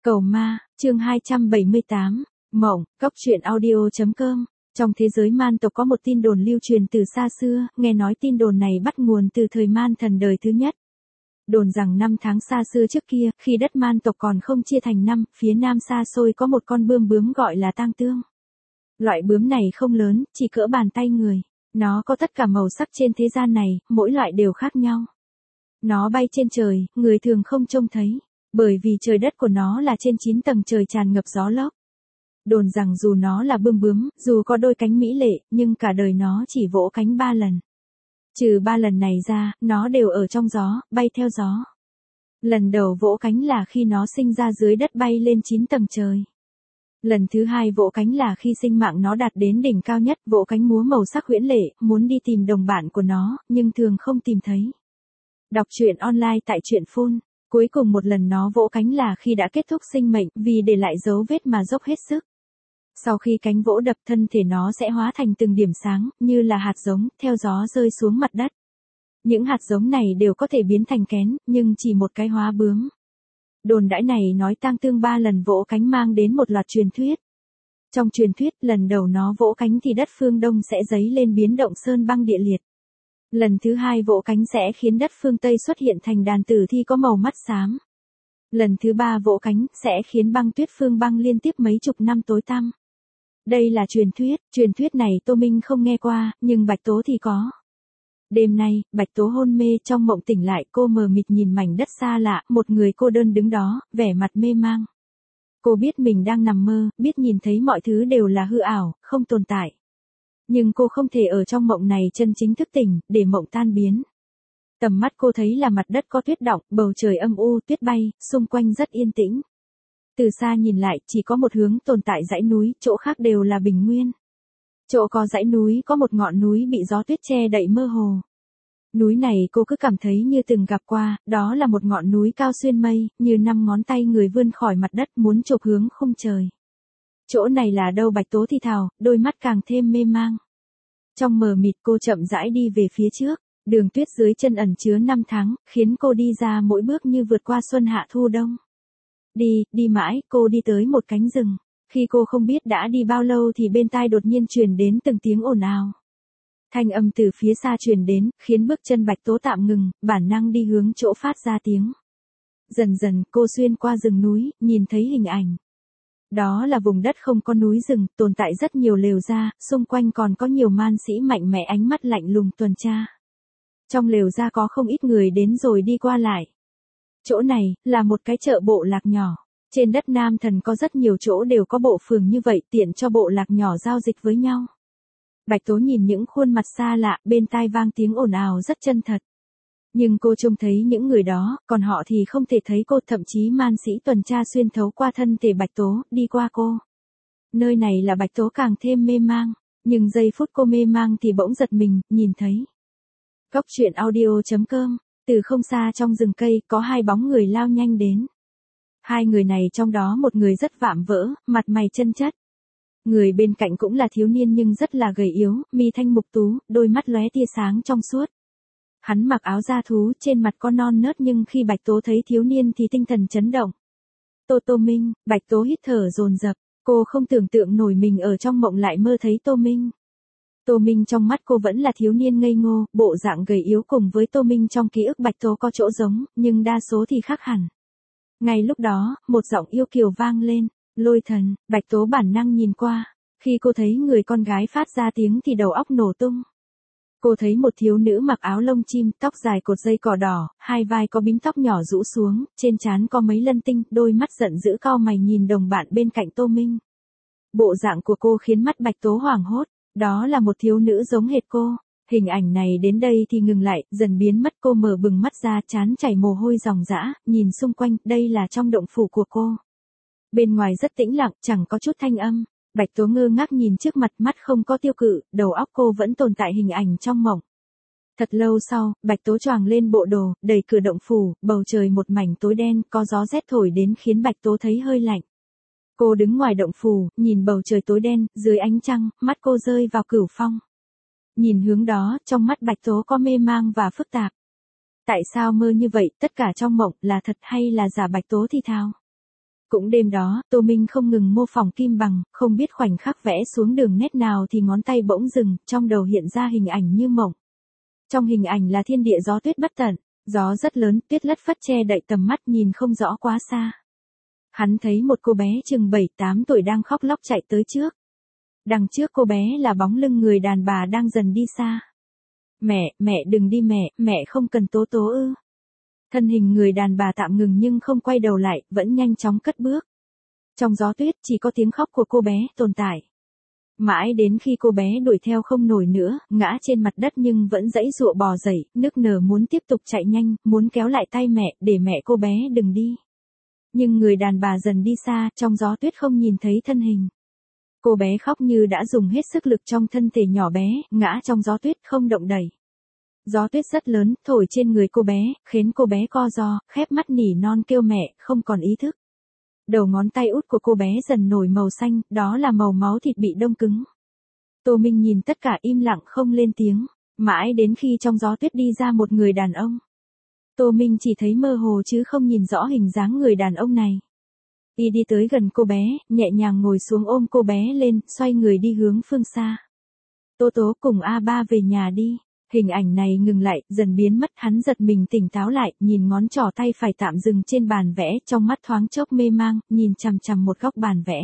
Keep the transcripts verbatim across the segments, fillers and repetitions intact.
Cầu ma, chương hai trăm bảy mươi tám, Mộng, Cốc truyện audio.com. Trong thế giới man tộc có một tin đồn lưu truyền từ xa xưa, nghe nói tin đồn này bắt nguồn từ thời man thần đời thứ nhất. Đồn rằng năm tháng xa xưa trước kia, khi đất man tộc còn không chia thành năm, phía nam xa xôi có một con bươm bướm gọi là tang tương. Loại bướm này không lớn, chỉ cỡ bàn tay người. Nó có tất cả màu sắc trên thế gian này, mỗi loại đều khác nhau. Nó bay trên trời, người thường không trông thấy. Bởi vì trời đất của nó là trên chín tầng trời tràn ngập gió lốc. Đồn rằng dù nó là bươm bướm, dù có đôi cánh mỹ lệ, nhưng cả đời nó chỉ vỗ cánh ba lần. Trừ ba lần này ra, nó đều ở trong gió, bay theo gió. Lần đầu vỗ cánh là khi nó sinh ra dưới đất bay lên chín tầng trời. Lần thứ hai vỗ cánh là khi sinh mạng nó đạt đến đỉnh cao nhất, vỗ cánh múa màu sắc huyễn lệ, muốn đi tìm đồng bạn của nó, nhưng thường không tìm thấy. Đọc truyện online tại truyện phone. Cuối cùng một lần nó vỗ cánh là khi đã kết thúc sinh mệnh, vì để lại dấu vết mà dốc hết sức. Sau khi cánh vỗ đập, thân thể nó sẽ hóa thành từng điểm sáng, như là hạt giống, theo gió rơi xuống mặt đất. Những hạt giống này đều có thể biến thành kén, nhưng chỉ một cái hóa bướm. Đồn đãi này nói tang tương ba lần vỗ cánh mang đến một loạt truyền thuyết. Trong truyền thuyết, lần đầu nó vỗ cánh thì đất phương Đông sẽ dấy lên biến động sơn băng địa liệt. Lần thứ hai vỗ cánh sẽ khiến đất phương Tây xuất hiện thành đàn tử thi có màu mắt xám. Lần thứ ba vỗ cánh sẽ khiến băng tuyết phương băng liên tiếp mấy chục năm tối tăm. Đây là truyền thuyết, truyền thuyết này Tô Minh không nghe qua, nhưng Bạch Tố thì có. Đêm nay, Bạch Tố hôn mê, trong mộng tỉnh lại, cô mờ mịt nhìn mảnh đất xa lạ, một người cô đơn đứng đó, vẻ mặt mê mang. Cô biết mình đang nằm mơ, biết nhìn thấy mọi thứ đều là hư ảo, không tồn tại. Nhưng cô không thể ở trong mộng này chân chính thức tỉnh, để mộng tan biến. Tầm mắt cô thấy là mặt đất có tuyết đọng, bầu trời âm u, tuyết bay, xung quanh rất yên tĩnh. Từ xa nhìn lại, chỉ có một hướng tồn tại dãy núi, chỗ khác đều là bình nguyên. Chỗ có dãy núi có một ngọn núi bị gió tuyết che đậy mơ hồ. Núi này cô cứ cảm thấy như từng gặp qua, đó là một ngọn núi cao xuyên mây, như năm ngón tay người vươn khỏi mặt đất muốn chộp hướng khung trời. Chỗ này là đâu? Bạch Tố thì thào, đôi mắt càng thêm mê mang. Trong mờ mịt cô chậm rãi đi về phía trước, đường tuyết dưới chân ẩn chứa năm tháng, khiến cô đi ra mỗi bước như vượt qua xuân hạ thu đông. Đi, đi mãi, cô đi tới một cánh rừng. Khi cô không biết đã đi bao lâu thì bên tai đột nhiên truyền đến từng tiếng ồn ào. Thanh âm từ phía xa truyền đến, khiến bước chân Bạch Tố tạm ngừng, bản năng đi hướng chỗ phát ra tiếng. Dần dần, cô xuyên qua rừng núi, nhìn thấy hình ảnh. Đó là vùng đất không có núi rừng, tồn tại rất nhiều lều gia, xung quanh còn có nhiều man sĩ mạnh mẽ ánh mắt lạnh lùng tuần tra. Trong lều gia có không ít người đến rồi đi qua lại. Chỗ này, là một cái chợ bộ lạc nhỏ. Trên đất Nam Thần có rất nhiều chỗ đều có bộ phường như vậy, tiện cho bộ lạc nhỏ giao dịch với nhau. Bạch Tố nhìn những khuôn mặt xa lạ, bên tai vang tiếng ồn ào rất chân thật. Nhưng cô trông thấy những người đó, còn họ thì không thể thấy cô, thậm chí man sĩ tuần tra xuyên thấu qua thân thể Bạch Tố, đi qua cô. Nơi này là Bạch Tố càng thêm mê mang, nhưng giây phút cô mê mang thì bỗng giật mình, nhìn thấy. Cốc truyện audio.com, từ không xa trong rừng cây, có hai bóng người lao nhanh đến. Hai người này trong đó một người rất vạm vỡ, mặt mày chân chất. Người bên cạnh cũng là thiếu niên nhưng rất là gầy yếu, mi thanh mục tú, đôi mắt lóe tia sáng trong suốt. Hắn mặc áo da thú, trên mặt có non nớt nhưng khi Bạch Tố thấy thiếu niên thì tinh thần chấn động. Tô Tô Minh, Bạch Tố hít thở dồn dập, cô không tưởng tượng nổi mình ở trong mộng lại mơ thấy Tô Minh. Tô Minh trong mắt cô vẫn là thiếu niên ngây ngô, bộ dạng gầy yếu cùng với Tô Minh trong ký ức Bạch Tố có chỗ giống, nhưng đa số thì khác hẳn. Ngay lúc đó, một giọng yêu kiều vang lên, Lôi Thần. Bạch Tố bản năng nhìn qua, khi cô thấy người con gái phát ra tiếng thì đầu óc nổ tung. Cô thấy một thiếu nữ mặc áo lông chim, tóc dài cột dây cỏ đỏ, hai vai có bím tóc nhỏ rũ xuống, trên trán có mấy lân tinh, đôi mắt giận dữ cau mày nhìn đồng bạn bên cạnh Tô Minh. Bộ dạng của cô khiến mắt Bạch Tố hoảng hốt, đó là một thiếu nữ giống hệt cô. Hình ảnh này đến đây thì ngừng lại, dần biến mất, cô mở bừng mắt ra, trán chảy mồ hôi ròng rã, nhìn xung quanh, đây là trong động phủ của cô. Bên ngoài rất tĩnh lặng, chẳng có chút thanh âm. Bạch Tố ngơ ngác nhìn trước mặt, mắt không có tiêu cự, đầu óc cô vẫn tồn tại hình ảnh trong mộng. Thật lâu sau, Bạch Tố choàng lên bộ đồ, đẩy cửa động phủ, bầu trời một mảnh tối đen, có gió rét thổi đến khiến Bạch Tố thấy hơi lạnh. Cô đứng ngoài động phủ, nhìn bầu trời tối đen, dưới ánh trăng, mắt cô rơi vào Cửu Phong. Nhìn hướng đó, trong mắt Bạch Tố có mê mang và phức tạp. Tại sao mơ như vậy, tất cả trong mộng là thật hay là giả? Bạch Tố thì thào. Cũng đêm đó, Tô Minh không ngừng mô phỏng kim bằng, không biết khoảnh khắc vẽ xuống đường nét nào thì ngón tay bỗng dừng, trong đầu hiện ra hình ảnh như mộng. Trong hình ảnh là thiên địa gió tuyết bất tận, gió rất lớn, tuyết lất phất che đậy tầm mắt nhìn không rõ quá xa. Hắn thấy một cô bé chừng bảy tám tuổi đang khóc lóc chạy tới trước. Đằng trước cô bé là bóng lưng người đàn bà đang dần đi xa. Mẹ, mẹ đừng đi mẹ, mẹ không cần tố tố ư. Thân hình người đàn bà tạm ngừng nhưng không quay đầu lại, vẫn nhanh chóng cất bước. Trong gió tuyết chỉ có tiếng khóc của cô bé tồn tại. Mãi đến khi cô bé đuổi theo không nổi nữa, ngã trên mặt đất nhưng vẫn giãy giụa bò dậy, nức nở muốn tiếp tục chạy nhanh, muốn kéo lại tay mẹ, để mẹ cô bé đừng đi. Nhưng người đàn bà dần đi xa, trong gió tuyết không nhìn thấy thân hình. Cô bé khóc như đã dùng hết sức lực trong thân thể nhỏ bé, ngã trong gió tuyết không động đậy. Gió tuyết rất lớn, thổi trên người cô bé, khiến cô bé co ro, khép mắt nỉ non kêu mẹ, không còn ý thức. Đầu ngón tay út của cô bé dần nổi màu xanh, đó là màu máu thịt bị đông cứng. Tô Minh nhìn tất cả im lặng không lên tiếng, mãi đến khi trong gió tuyết đi ra một người đàn ông. Tô Minh chỉ thấy mơ hồ chứ không nhìn rõ hình dáng người đàn ông này. Y đi tới gần cô bé, nhẹ nhàng ngồi xuống ôm cô bé lên, xoay người đi hướng phương xa. Tố Tố cùng A ba về nhà đi. Hình ảnh này ngừng lại, dần biến mất, hắn giật mình tỉnh táo lại, nhìn ngón trỏ tay phải tạm dừng trên bàn vẽ, trong mắt thoáng chốc mê mang, nhìn chằm chằm một góc bàn vẽ.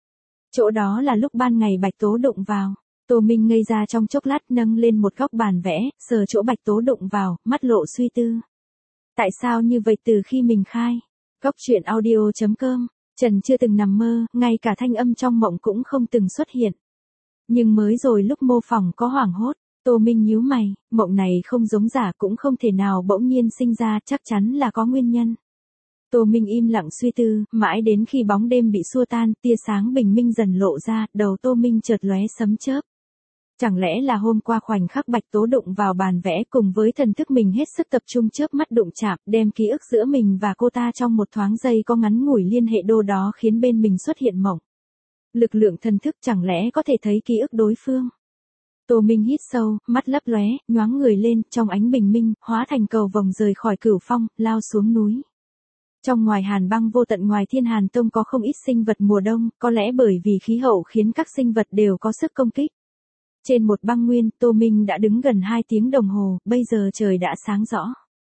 Chỗ đó là lúc ban ngày Bạch Tố đụng vào. Tô Minh ngây ra trong chốc lát, nâng lên một góc bàn vẽ, sờ chỗ Bạch Tố đụng vào, mắt lộ suy tư. Tại sao như vậy từ khi mình khai? Góc truyện audio chấm com. Trần chưa từng nằm mơ, ngay cả thanh âm trong mộng cũng không từng xuất hiện. Nhưng mới rồi lúc mô phỏng có hoảng hốt. Tô Minh nhíu mày, mộng này không giống giả cũng không thể nào bỗng nhiên sinh ra, chắc chắn là có nguyên nhân. Tô Minh im lặng suy tư, mãi đến khi bóng đêm bị xua tan, tia sáng bình minh dần lộ ra, đầu Tô Minh chợt lóe sấm chớp. Chẳng lẽ là hôm qua khoảnh khắc Bạch Tố đụng vào bàn vẽ cùng với thần thức mình hết sức tập trung chớp mắt đụng chạm, đem ký ức giữa mình và cô ta trong một thoáng giây có ngắn ngủi liên hệ đô đó khiến bên mình xuất hiện mộng. Lực lượng thần thức chẳng lẽ có thể thấy ký ức đối phương. Tô Minh hít sâu, mắt lấp lóe, nhoáng người lên, trong ánh bình minh, hóa thành cầu vồng rời khỏi Cửu Phong, lao xuống núi. Trong ngoài hàn băng vô tận ngoài Thiên Hàn Tông có không ít sinh vật mùa đông, có lẽ bởi vì khí hậu khiến các sinh vật đều có sức công kích. Trên một băng nguyên, Tô Minh đã đứng gần hai tiếng đồng hồ, bây giờ trời đã sáng rõ.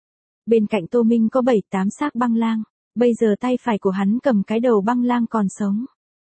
Bên cạnh Tô Minh có bảy tám xác băng lang, bây giờ tay phải của hắn cầm cái đầu băng lang còn sống.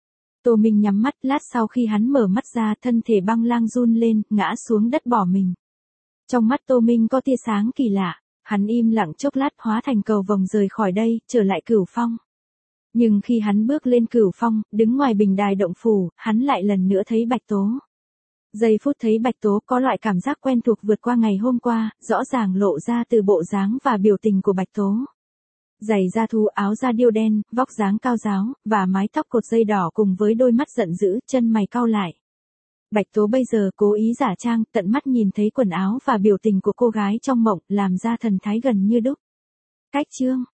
Tô Minh nhắm mắt, lát sau khi hắn mở mắt ra, thân thể băng lang run lên, ngã xuống đất bỏ mình. Trong mắt Tô Minh có tia sáng kỳ lạ, hắn im lặng chốc lát hóa thành cầu vồng rời khỏi đây, trở lại Cửu Phong. Nhưng khi hắn bước lên Cửu Phong, đứng ngoài bình đài động phủ, hắn lại lần nữa thấy Bạch Tố. Giây phút thấy Bạch Tố có loại cảm giác quen thuộc vượt qua ngày hôm qua, rõ ràng lộ ra từ bộ dáng và biểu tình của Bạch Tố. Giày da thú, áo da điêu đen, vóc dáng cao ráo, và mái tóc cột dây đỏ cùng với đôi mắt giận dữ, chân mày cau lại. Bạch Tố bây giờ cố ý giả trang, tận mắt nhìn thấy quần áo và biểu tình của cô gái trong mộng, làm ra thần thái gần như đúc. Cách chương